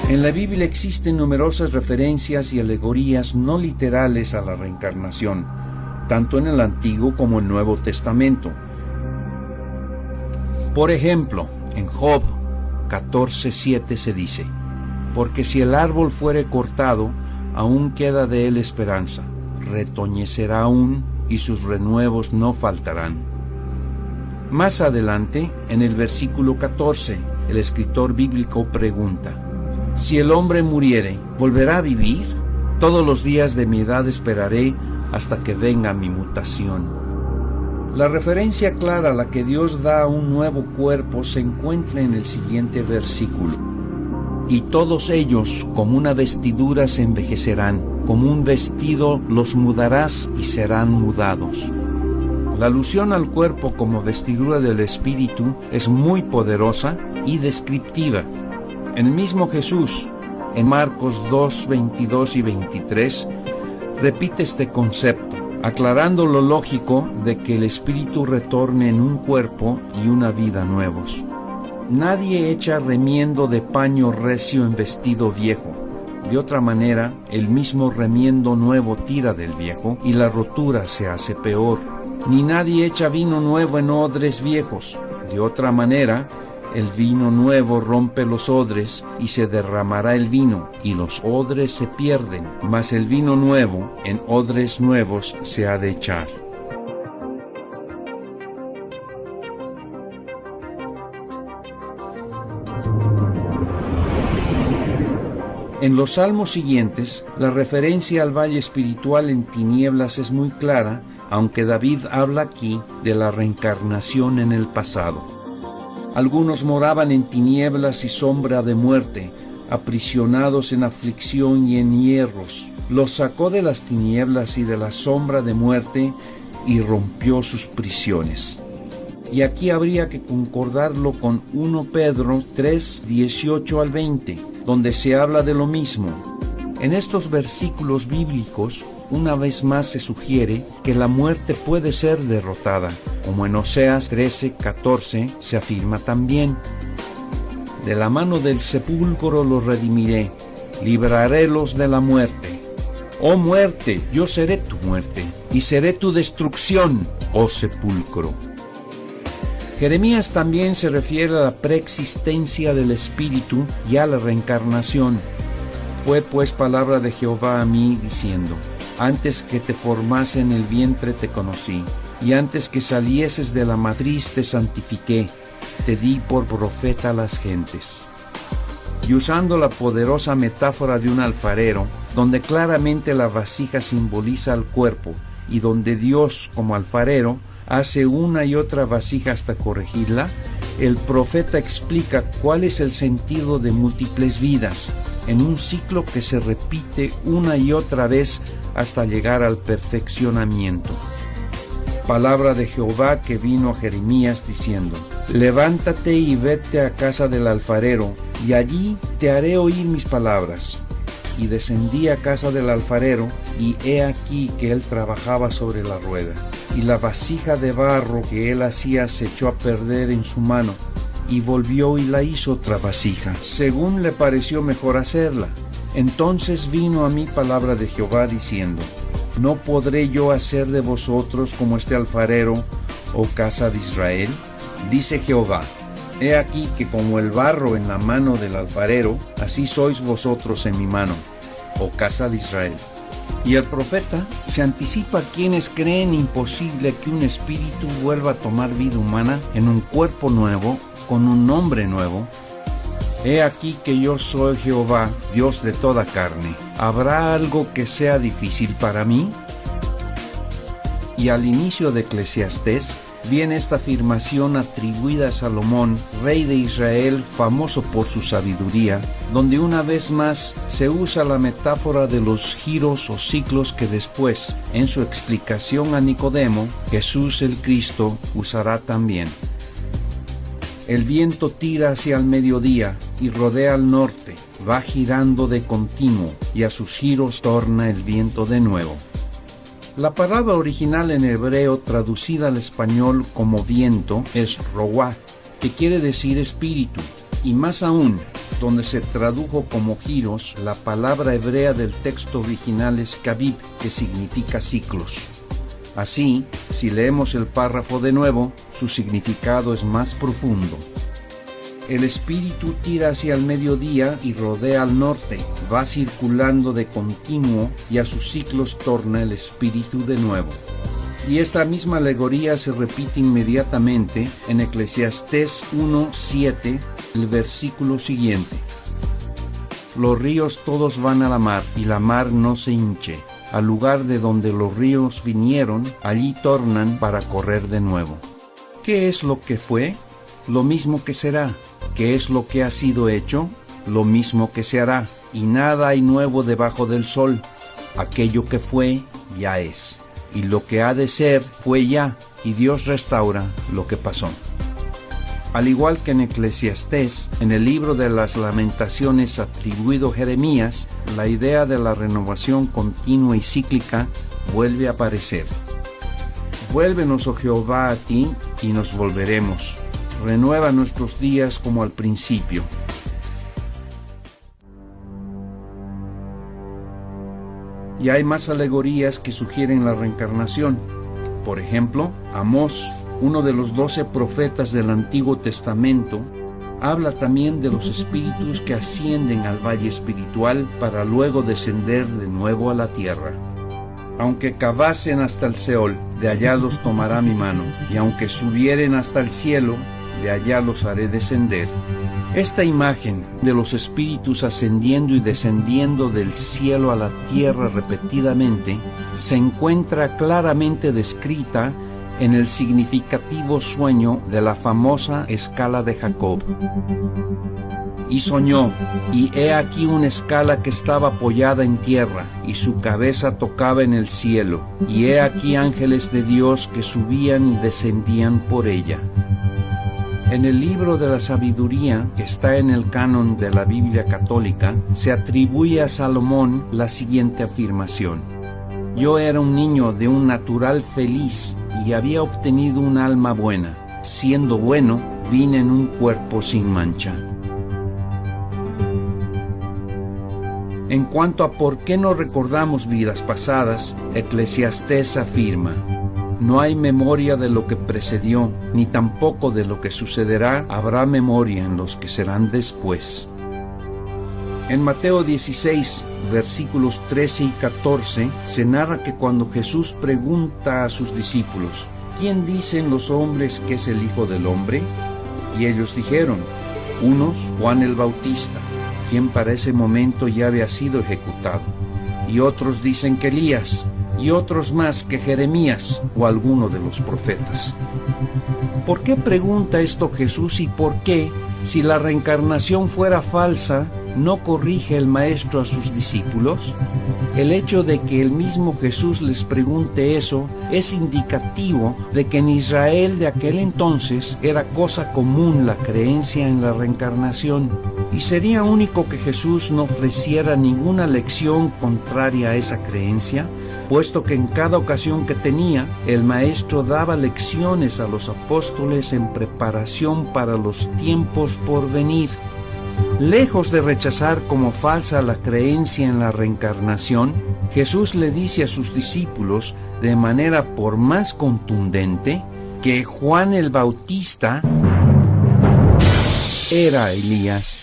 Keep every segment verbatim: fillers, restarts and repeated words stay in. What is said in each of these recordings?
En la Biblia existen numerosas referencias y alegorías no literales a la reencarnación, tanto en el Antiguo como el Nuevo Testamento. Por ejemplo, en Job catorce siete se dice: porque si el árbol fuere cortado, aún queda de él esperanza, retoñecerá aún, y sus renuevos no faltarán. Más adelante, en el versículo catorce, el escritor bíblico pregunta: si el hombre muriere, ¿volverá a vivir? Todos los días de mi edad esperaré hasta que venga mi mutación. La referencia clara a la que Dios da a un nuevo cuerpo se encuentra en el siguiente versículo: y todos ellos como una vestidura se envejecerán, como un vestido los mudarás y serán mudados. La alusión al cuerpo como vestidura del espíritu es muy poderosa y descriptiva. El mismo Jesús, en Marcos dos, veintidós y veintitrés, repite este concepto, aclarando lo lógico de que el espíritu retorne en un cuerpo y una vida nuevos. Nadie echa remiendo de paño recio en vestido viejo. De otra manera, el mismo remiendo nuevo tira del viejo y la rotura se hace peor. Ni nadie echa vino nuevo en odres viejos. De otra manera, el vino nuevo rompe los odres y se derramará el vino, y los odres se pierden, mas el vino nuevo en odres nuevos se ha de echar. En los salmos siguientes, la referencia al valle espiritual en tinieblas es muy clara, aunque David habla aquí de la reencarnación en el pasado. Algunos moraban en tinieblas y sombra de muerte, aprisionados en aflicción y en hierros. Los sacó de las tinieblas y de la sombra de muerte y rompió sus prisiones. Y aquí habría que concordarlo con primera Pedro tres, dieciocho al veinte, donde se habla de lo mismo. En estos versículos bíblicos, una vez más se sugiere que la muerte puede ser derrotada, como en Oseas trece, catorce se afirma también: de la mano del sepulcro los redimiré, librarélos de la muerte. Oh muerte, yo seré tu muerte, y seré tu destrucción, oh sepulcro. Jeremías también se refiere a la preexistencia del espíritu y a la reencarnación. Fue pues palabra de Jehová a mí, diciendo: antes que te formase en el vientre te conocí, y antes que salieses de la matriz te santifiqué, te di por profeta a las gentes. Y usando la poderosa metáfora de un alfarero, donde claramente la vasija simboliza al cuerpo, y donde Dios, como alfarero, hace una y otra vasija hasta corregirla, el profeta explica cuál es el sentido de múltiples vidas, en un ciclo que se repite una y otra vez hasta llegar al perfeccionamiento. Palabra de Jehová que vino a Jeremías diciendo: levántate y vete a casa del alfarero, y allí te haré oír mis palabras. Y descendí a casa del alfarero, y he aquí que él trabajaba sobre la rueda, y la vasija de barro que él hacía se echó a perder en su mano, y volvió y la hizo otra vasija, según le pareció mejor hacerla. Entonces vino a mí palabra de Jehová diciendo: ¿no podré yo hacer de vosotros como este alfarero, oh casa de Israel? Dice Jehová: he aquí que como el barro en la mano del alfarero, así sois vosotros en mi mano, oh casa de Israel. Y el profeta se anticipa a quienes creen imposible que un espíritu vuelva a tomar vida humana en un cuerpo nuevo, con un nombre nuevo. He aquí que yo soy Jehová, Dios de toda carne. ¿Habrá algo que sea difícil para mí? Y al inicio de Eclesiastés viene esta afirmación atribuida a Salomón, rey de Israel, famoso por su sabiduría, donde una vez más se usa la metáfora de los giros o ciclos que después, en su explicación a Nicodemo, Jesús el Cristo usará también. El viento tira hacia el mediodía y rodea al norte, va girando de continuo, y a sus giros torna el viento de nuevo. La palabra original en hebreo traducida al español como viento es roá, que quiere decir espíritu, y más aún, donde se tradujo como giros, la palabra hebrea del texto original es kabib, que significa ciclos. Así, si leemos el párrafo de nuevo, su significado es más profundo. El espíritu tira hacia el mediodía y rodea al norte, va circulando de continuo y a sus ciclos torna el espíritu de nuevo. Y esta misma alegoría se repite inmediatamente en Eclesiastés uno siete, el versículo siguiente. Los ríos todos van a la mar, y la mar no se hinche. Al lugar de donde los ríos vinieron, allí tornan para correr de nuevo. ¿Qué es lo que fue? Lo mismo que será. ¿Qué es lo que ha sido hecho? Lo mismo que se hará. Y nada hay nuevo debajo del sol. Aquello que fue, ya es. Y lo que ha de ser, fue ya. Y Dios restaura lo que pasó. Al igual que en Eclesiastés, en el libro de las Lamentaciones atribuido a Jeremías, la idea de la renovación continua y cíclica vuelve a aparecer. Vuélvenos, oh Jehová, a ti, y nos volveremos. Renueva nuestros días como al principio. Y hay más alegorías que sugieren la reencarnación. Por ejemplo, Amós, uno de los doce profetas del Antiguo Testamento, habla también de los espíritus que ascienden al valle espiritual para luego descender de nuevo a la tierra. Aunque cavasen hasta el Seol, de allá los tomará mi mano, y aunque subieren hasta el cielo, de allá los haré descender. Esta imagen de los espíritus ascendiendo y descendiendo del cielo a la tierra repetidamente se encuentra claramente descrita en el significativo sueño de la famosa escala de Jacob. Y soñó, y he aquí una escala que estaba apoyada en tierra, y su cabeza tocaba en el cielo, y he aquí ángeles de Dios que subían y descendían por ella. En el libro de la sabiduría, que está en el canon de la Biblia católica, se atribuye a Salomón la siguiente afirmación: yo era un niño de un natural feliz y había obtenido un alma buena. Siendo bueno, vine en un cuerpo sin mancha. En cuanto a por qué no recordamos vidas pasadas, Eclesiastés afirma: no hay memoria de lo que precedió, ni tampoco de lo que sucederá habrá memoria en los que serán después. En Mateo dieciséis, versículos trece y catorce, se narra que cuando Jesús pregunta a sus discípulos: ¿quién dicen los hombres que es el Hijo del Hombre? Y ellos dijeron: unos, Juan el Bautista, quien para ese momento ya había sido ejecutado, y otros dicen que Elías, y otros más que Jeremías o alguno de los profetas. ¿Por qué pregunta esto Jesús y por qué, si la reencarnación fuera falsa, no corrige el Maestro a sus discípulos? El hecho de que el mismo Jesús les pregunte eso es indicativo de que en Israel de aquel entonces era cosa común la creencia en la reencarnación, y sería único que Jesús no ofreciera ninguna lección contraria a esa creencia, puesto que en cada ocasión que tenía, el Maestro daba lecciones a los apóstoles en preparación para los tiempos por venir. Lejos de rechazar como falsa la creencia en la reencarnación, Jesús le dice a sus discípulos, de manera por más contundente, que Juan el Bautista era Elías.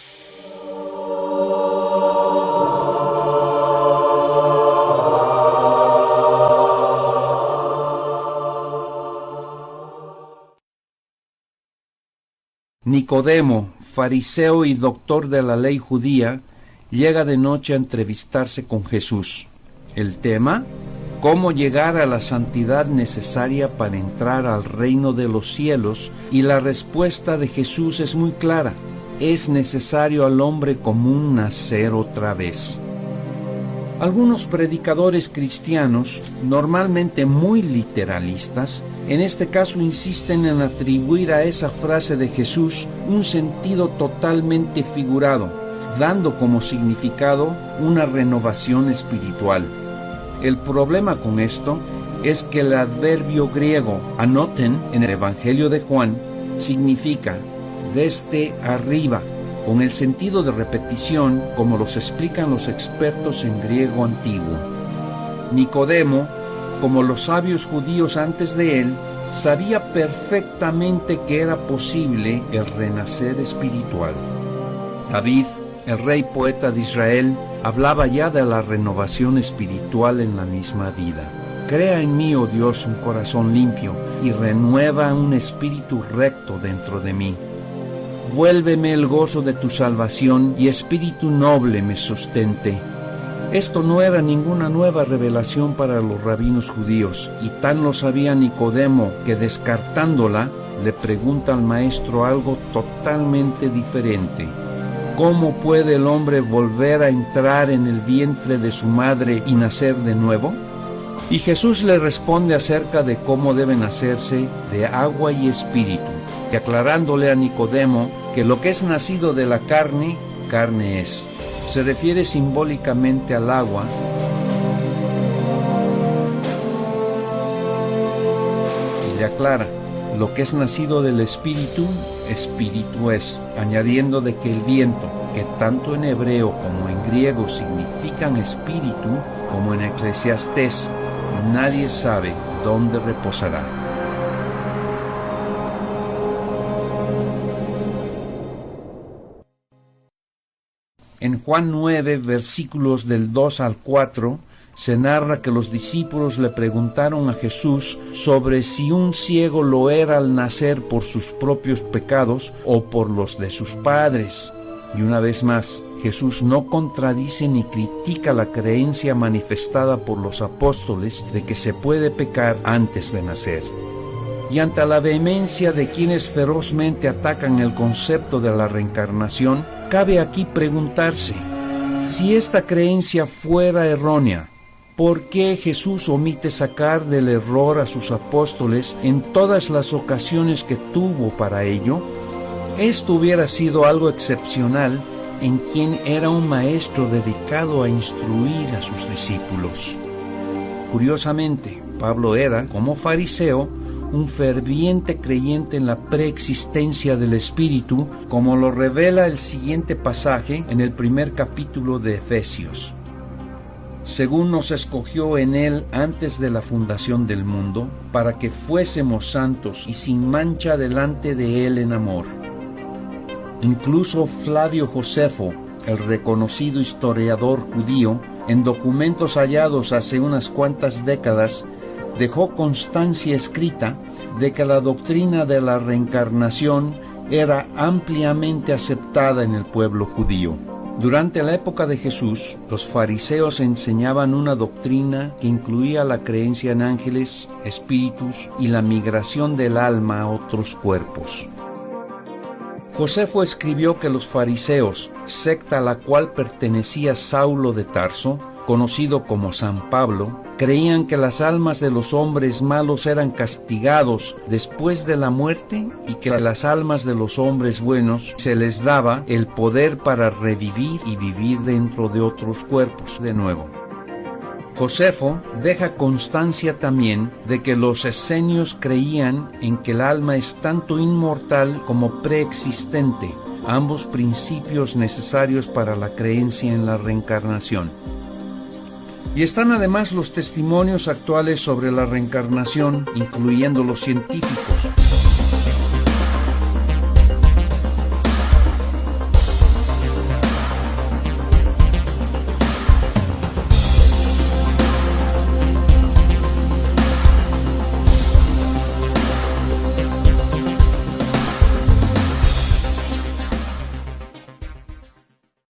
Nicodemo, fariseo y doctor de la ley judía, llega de noche a entrevistarse con Jesús. El tema: cómo llegar a la santidad necesaria para entrar al reino de los cielos, y la respuesta de Jesús es muy clara: es necesario al hombre común nacer otra vez. Algunos predicadores cristianos, normalmente muy literalistas, en este caso insisten en atribuir a esa frase de Jesús un sentido totalmente figurado, dando como significado una renovación espiritual. El problema con esto es que el adverbio griego anoten en el Evangelio de Juan significa desde arriba, con el sentido de repetición, como los explican los expertos en griego antiguo. Nicodemo, como los sabios judíos antes de él, sabía perfectamente que era posible el renacer espiritual. David, el rey poeta de Israel, hablaba ya de la renovación espiritual en la misma vida. Crea en mí, oh Dios, un corazón limpio, y renueva un espíritu recto dentro de mí. Vuélveme el gozo de tu salvación, y espíritu noble me sustente. Esto no era ninguna nueva revelación para los rabinos judíos, y tan lo sabía Nicodemo que, descartándola, le pregunta al maestro algo totalmente diferente. ¿Cómo puede el hombre volver a entrar en el vientre de su madre y nacer de nuevo? Y Jesús le responde acerca de cómo debe nacerse de agua y espíritu, que aclarándole a Nicodemo que lo que es nacido de la carne, carne es. Se refiere simbólicamente al agua, y le aclara, lo que es nacido del espíritu, espíritu es, añadiendo de que el viento, que tanto en hebreo como en griego significan espíritu, como en Eclesiastés, nadie sabe dónde reposará. En Juan nueve, versículos del dos al cuatro, se narra que los discípulos le preguntaron a Jesús sobre si un ciego lo era al nacer por sus propios pecados o por los de sus padres. Y una vez más, Jesús no contradice ni critica la creencia manifestada por los apóstoles de que se puede pecar antes de nacer. Y ante la vehemencia de quienes ferozmente atacan el concepto de la reencarnación, cabe aquí preguntarse, si esta creencia fuera errónea, ¿por qué Jesús omite sacar del error a sus apóstoles en todas las ocasiones que tuvo para ello? Esto hubiera sido algo excepcional en quien era un maestro dedicado a instruir a sus discípulos. Curiosamente, Pablo era, como fariseo, un ferviente creyente en la preexistencia del Espíritu, como lo revela el siguiente pasaje en el primer capítulo de Efesios. Según nos escogió en él antes de la fundación del mundo, para que fuésemos santos y sin mancha delante de él en amor. Incluso Flavio Josefo, el reconocido historiador judío, en documentos hallados hace unas cuantas décadas, dejó constancia escrita de que la doctrina de la reencarnación era ampliamente aceptada en el pueblo judío. Durante la época de Jesús, los fariseos enseñaban una doctrina que incluía la creencia en ángeles, espíritus y la migración del alma a otros cuerpos. Josefo escribió que los fariseos, secta a la cual pertenecía Saulo de Tarso, conocido como San Pablo, creían que las almas de los hombres malos eran castigados después de la muerte y que a las almas de los hombres buenos se les daba el poder para revivir y vivir dentro de otros cuerpos de nuevo. Josefo deja constancia también de que los esenios creían en que el alma es tanto inmortal como preexistente, ambos principios necesarios para la creencia en la reencarnación. Y están además los testimonios actuales sobre la reencarnación, incluyendo los científicos.